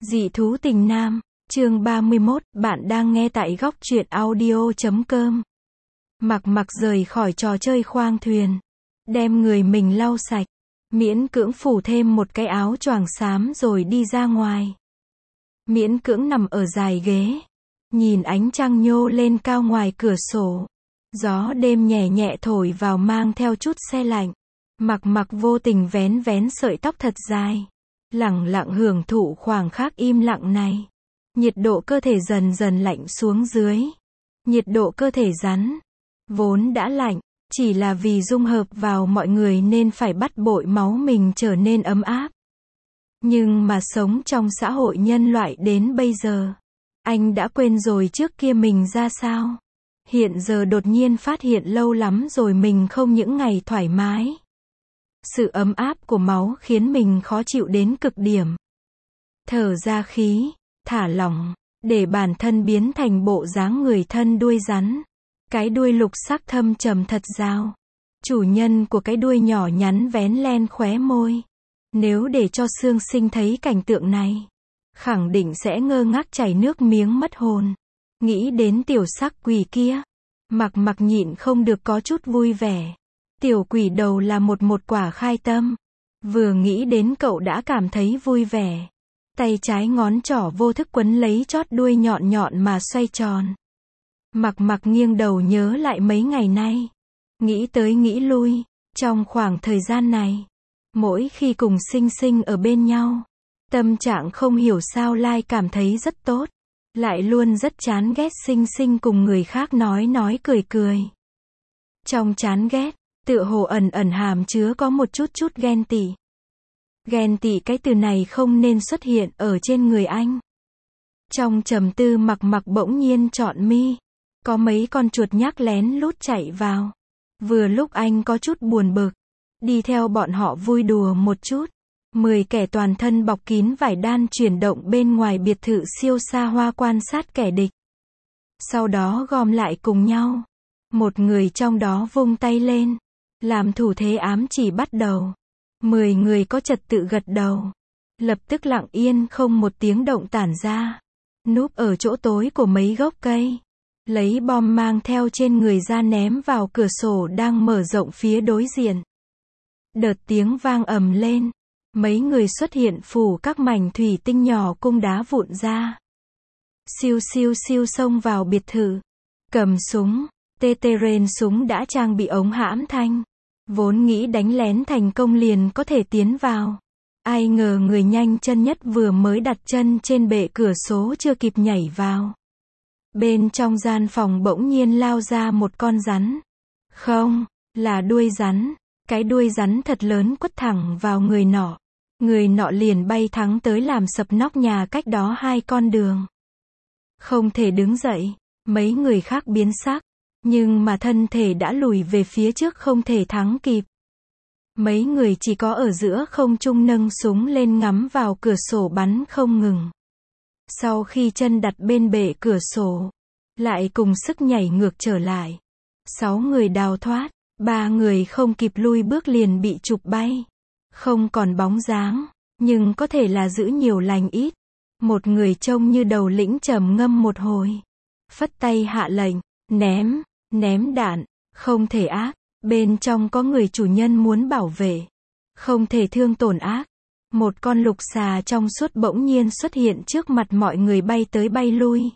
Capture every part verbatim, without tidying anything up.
Dị thú tình nam, chương ba mươi mốt, bạn đang nghe tại góc truyện audio chấm com. Mặc mặc rời khỏi trò chơi khoang thuyền, đem người mình lau sạch, miễn cưỡng phủ thêm một cái áo choàng xám rồi đi ra ngoài. Miễn cưỡng nằm ở dài ghế, nhìn ánh trăng nhô lên cao ngoài cửa sổ. Gió đêm nhẹ nhẹ thổi vào mang theo chút se lạnh. Mặc mặc vô tình vén vén sợi tóc thật dài, lẳng lặng hưởng thụ khoảng khắc im lặng này. Nhiệt độ cơ thể dần dần lạnh xuống dưới. Nhiệt độ cơ thể rắn, vốn đã lạnh, chỉ là vì dung hợp vào mọi người nên phải bắt bội máu mình trở nên ấm áp. Nhưng mà sống trong xã hội nhân loại đến bây giờ, anh đã quên rồi trước kia mình ra sao. Hiện giờ đột nhiên phát hiện lâu lắm rồi mình không những ngày thoải mái. Sự ấm áp của máu khiến mình khó chịu đến cực điểm. Thở ra khí, thả lỏng, để bản thân biến thành bộ dáng người thân đuôi rắn. Cái đuôi lục sắc thâm trầm thật dao. Chủ nhân của cái đuôi nhỏ nhắn vén len khóe môi. Nếu để cho Sương Sinh thấy cảnh tượng này, khẳng định sẽ ngơ ngác chảy nước miếng mất hồn. Nghĩ đến tiểu sắc quỷ kia, mặc mặc nhịn không được có chút vui vẻ. Tiểu quỷ đầu là một một quả khai tâm. Vừa nghĩ đến cậu đã cảm thấy vui vẻ. Tay trái ngón trỏ vô thức quấn lấy chót đuôi nhọn nhọn mà xoay tròn. Mặc mặc nghiêng đầu nhớ lại mấy ngày nay. Nghĩ tới nghĩ lui, trong khoảng thời gian này, mỗi khi cùng Sinh Sinh ở bên nhau, tâm trạng không hiểu sao lai cảm thấy rất tốt. Lại luôn rất chán ghét Sinh Sinh cùng người khác nói nói cười cười. Trong chán ghét, tựa hồ ẩn ẩn hàm chứa có một chút chút ghen tị. Ghen tị cái từ này không nên xuất hiện ở trên người anh. Trong trầm tư mặc mặc bỗng nhiên trọn mi. Có mấy con chuột nhác lén lút chạy vào. Vừa lúc anh có chút buồn bực, đi theo bọn họ vui đùa một chút. Mười kẻ toàn thân bọc kín vải đan chuyển động bên ngoài biệt thự siêu xa hoa quan sát kẻ địch. Sau đó gom lại cùng nhau. Một người trong đó vung tay lên, làm thủ thế ám chỉ bắt đầu. Mười người có trật tự gật đầu. Lập tức lặng yên không một tiếng động tản ra. Núp ở chỗ tối của mấy gốc cây. Lấy bom mang theo trên người ra ném vào cửa sổ đang mở rộng phía đối diện. Đợt tiếng vang ầm lên. Mấy người xuất hiện phủ các mảnh thủy tinh nhỏ cung đá vụn ra. Siêu siêu siêu xông vào biệt thự. Cầm súng. Tê tê rên súng đã trang bị ống hãm thanh. Vốn nghĩ đánh lén thành công liền có thể tiến vào. Ai ngờ người nhanh chân nhất vừa mới đặt chân trên bệ cửa sổ chưa kịp nhảy vào. Bên trong gian phòng bỗng nhiên lao ra một con rắn. Không, là đuôi rắn. Cái đuôi rắn thật lớn quất thẳng vào người nọ. Người nọ liền bay thắng tới làm sập nóc nhà cách đó hai con đường. Không thể đứng dậy, mấy người khác biến sắc. Nhưng mà thân thể đã lùi về phía trước không thể thắng kịp. Mấy người chỉ có ở giữa không trung nâng súng lên ngắm vào cửa sổ bắn không ngừng. Sau khi chân đặt bên bệ cửa sổ, lại cùng sức nhảy ngược trở lại. Sáu người đào thoát, ba người không kịp lui bước liền bị chụp bay. Không còn bóng dáng, nhưng có thể là giữ nhiều lành ít. Một người trông như đầu lĩnh trầm ngâm một hồi. Phất tay hạ lệnh, ném, ném đạn, không thể ác. Bên trong có người chủ nhân muốn bảo vệ. Không thể thương tổn ác. Một con lục xà trong suốt bỗng nhiên xuất hiện trước mặt mọi người bay tới bay lui.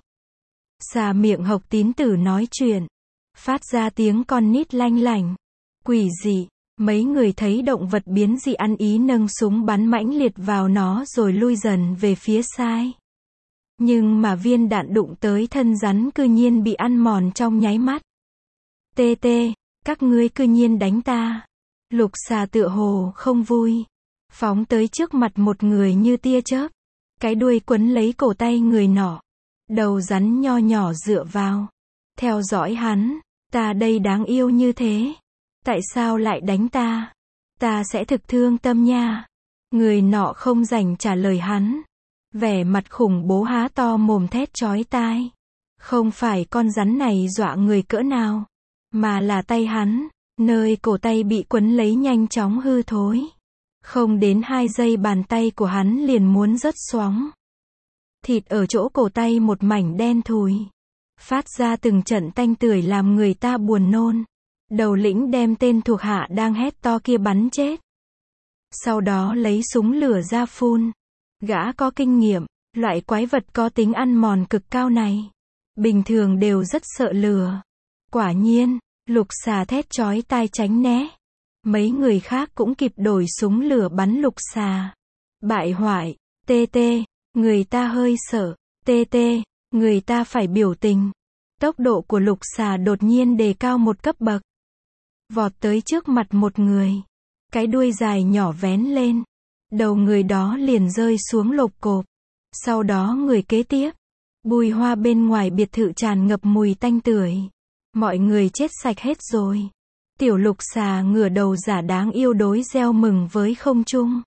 Xà miệng hộc tín tử nói chuyện. Phát ra tiếng con nít lanh lảnh. Quỷ dị. Mấy người thấy động vật biến dị ăn ý nâng súng bắn mãnh liệt vào nó rồi lui dần về phía sai. Nhưng mà viên đạn đụng tới thân rắn cư nhiên bị ăn mòn trong nháy mắt. Tê tê, các ngươi cư nhiên đánh ta. Lục xà tựa hồ không vui. Phóng tới trước mặt một người như tia chớp. Cái đuôi quấn lấy cổ tay người nọ. Đầu rắn nho nhỏ dựa vào. Theo dõi hắn, ta đây đáng yêu như thế. Tại sao lại đánh ta? Ta sẽ thực thương tâm nha. Người nọ không rảnh trả lời hắn. Vẻ mặt khủng bố há to mồm thét chói tai. Không phải con rắn này dọa người cỡ nào, mà là tay hắn, nơi cổ tay bị quấn lấy nhanh chóng hư thối. Không đến hai giây bàn tay của hắn liền muốn rớt xoóng. Thịt ở chỗ cổ tay một mảnh đen thùi. Phát ra từng trận tanh tưởi làm người ta buồn nôn. Đầu lĩnh đem tên thuộc hạ đang hét to kia bắn chết. Sau đó lấy súng lửa ra phun. Gã có kinh nghiệm, loại quái vật có tính ăn mòn cực cao này. Bình thường đều rất sợ lửa. Quả nhiên, Lục Xà thét chói tai tránh né. Mấy người khác cũng kịp đổi súng lửa bắn Lục Xà. Bại hoại, tê tê, người ta hơi sợ, tê tê, người ta phải biểu tình. Tốc độ của Lục Xà đột nhiên đề cao một cấp bậc. Vọt tới trước mặt một người. Cái đuôi dài nhỏ vén lên. Đầu người đó liền rơi xuống lộp cộp. Sau đó người kế tiếp. Bùi hoa bên ngoài biệt thự tràn ngập mùi tanh tưởi. Mọi người chết sạch hết rồi. Tiểu Lục Xà ngửa đầu giả đáng yêu đối reo mừng với không trung.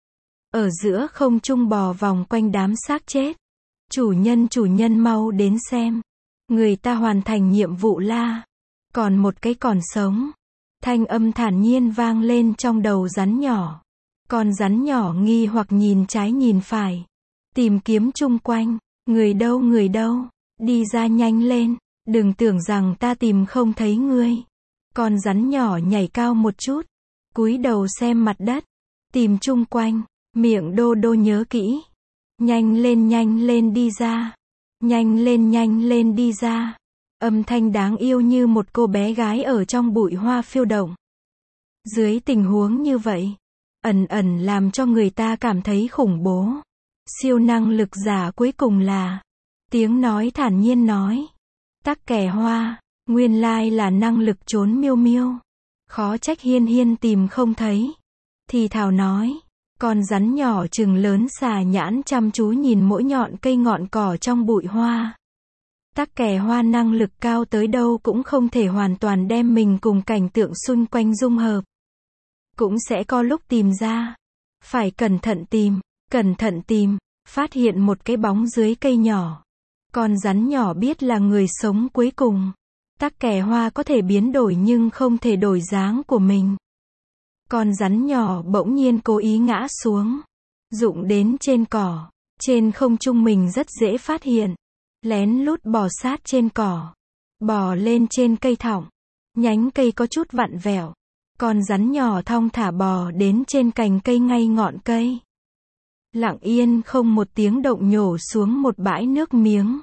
Ở giữa không trung bò vòng quanh đám xác chết. Chủ nhân chủ nhân mau đến xem. Người ta hoàn thành nhiệm vụ la. Còn một cái còn sống. Thanh âm thản nhiên vang lên trong đầu rắn nhỏ. Con rắn nhỏ nghi hoặc nhìn trái nhìn phải. Tìm kiếm chung quanh. Người đâu người đâu. Đi ra nhanh lên. Đừng tưởng rằng ta tìm không thấy ngươi. Con rắn nhỏ nhảy cao một chút. Cúi đầu xem mặt đất. Tìm chung quanh. Miệng đô đô nhớ kỹ. Nhanh lên nhanh lên đi ra. Nhanh lên nhanh lên đi ra. Âm thanh đáng yêu như một cô bé gái ở trong bụi hoa phiêu động. Dưới tình huống như vậy, ẩn ẩn làm cho người ta cảm thấy khủng bố. Siêu năng lực giả cuối cùng là, tiếng nói thản nhiên nói, tắc kè hoa, nguyên lai là năng lực trốn miêu miêu. Khó trách Hiên Hiên tìm không thấy. Thì thào nói, con rắn nhỏ chừng lớn xà nhãn chăm chú nhìn mỗi nhọn cây ngọn cỏ trong bụi hoa. Tắc kè hoa năng lực cao tới đâu cũng không thể hoàn toàn đem mình cùng cảnh tượng xung quanh dung hợp. Cũng sẽ có lúc tìm ra. Phải cẩn thận tìm, cẩn thận tìm, phát hiện một cái bóng dưới cây nhỏ. Con rắn nhỏ biết là người sống cuối cùng. Tắc kè hoa có thể biến đổi nhưng không thể đổi dáng của mình. Con rắn nhỏ bỗng nhiên cố ý ngã xuống. Rụng đến trên cỏ. Trên không trung mình rất dễ phát hiện. Lén lút bò sát trên cỏ. Bò lên trên cây thọng. Nhánh cây có chút vặn vẹo. Con rắn nhỏ thong thả bò đến trên cành cây ngay ngọn cây. Lặng yên không một tiếng động nhổ xuống một bãi nước miếng.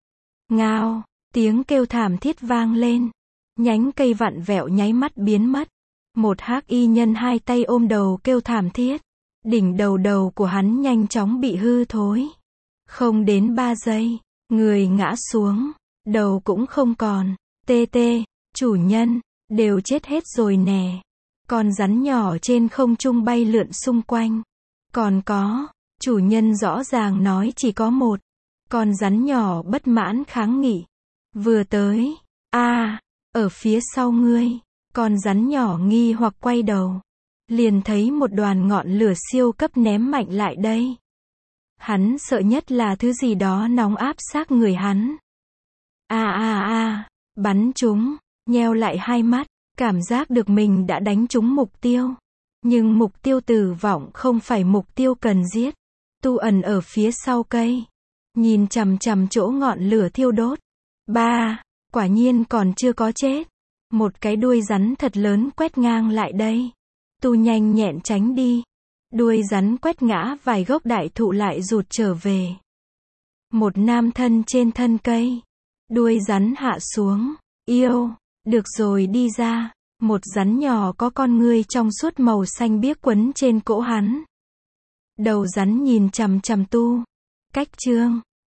Ngao, tiếng kêu thảm thiết vang lên. Nhánh cây vặn vẹo nháy mắt biến mất. Một hắc y nhân hai tay ôm đầu kêu thảm thiết. Đỉnh đầu đầu của hắn nhanh chóng bị hư thối. Không đến ba giây, người ngã xuống, đầu cũng không còn. Tê tê, chủ nhân, đều chết hết rồi nè. Con rắn nhỏ trên không trung bay lượn xung quanh. Còn có, chủ nhân rõ ràng nói chỉ có một. Con rắn nhỏ bất mãn kháng nghị. Vừa tới, a à, ở phía sau ngươi. Con rắn nhỏ nghi hoặc quay đầu. Liền thấy một đoàn ngọn lửa siêu cấp ném mạnh lại đây. Hắn sợ nhất là thứ gì đó nóng áp sát người hắn. A a a, bắn chúng, nheo lại hai mắt, cảm giác được mình đã đánh trúng mục tiêu. Nhưng mục tiêu tử vọng không phải mục tiêu cần giết. Tu ẩn ở phía sau cây. Nhìn chằm chằm chỗ ngọn lửa thiêu đốt. Ba, quả nhiên còn chưa có chết. Một cái đuôi rắn thật lớn quét ngang lại đây. Tu nhanh nhẹn tránh đi. Đuôi rắn quét ngã vài gốc đại thụ lại rụt trở về. Một nam thân trên thân cây. Đuôi rắn hạ xuống. Yêu, được rồi đi ra. Một rắn nhỏ có con ngươi trong suốt màu xanh biếc quấn trên cổ hắn. Đầu rắn nhìn chằm chằm Tu. Cách chương.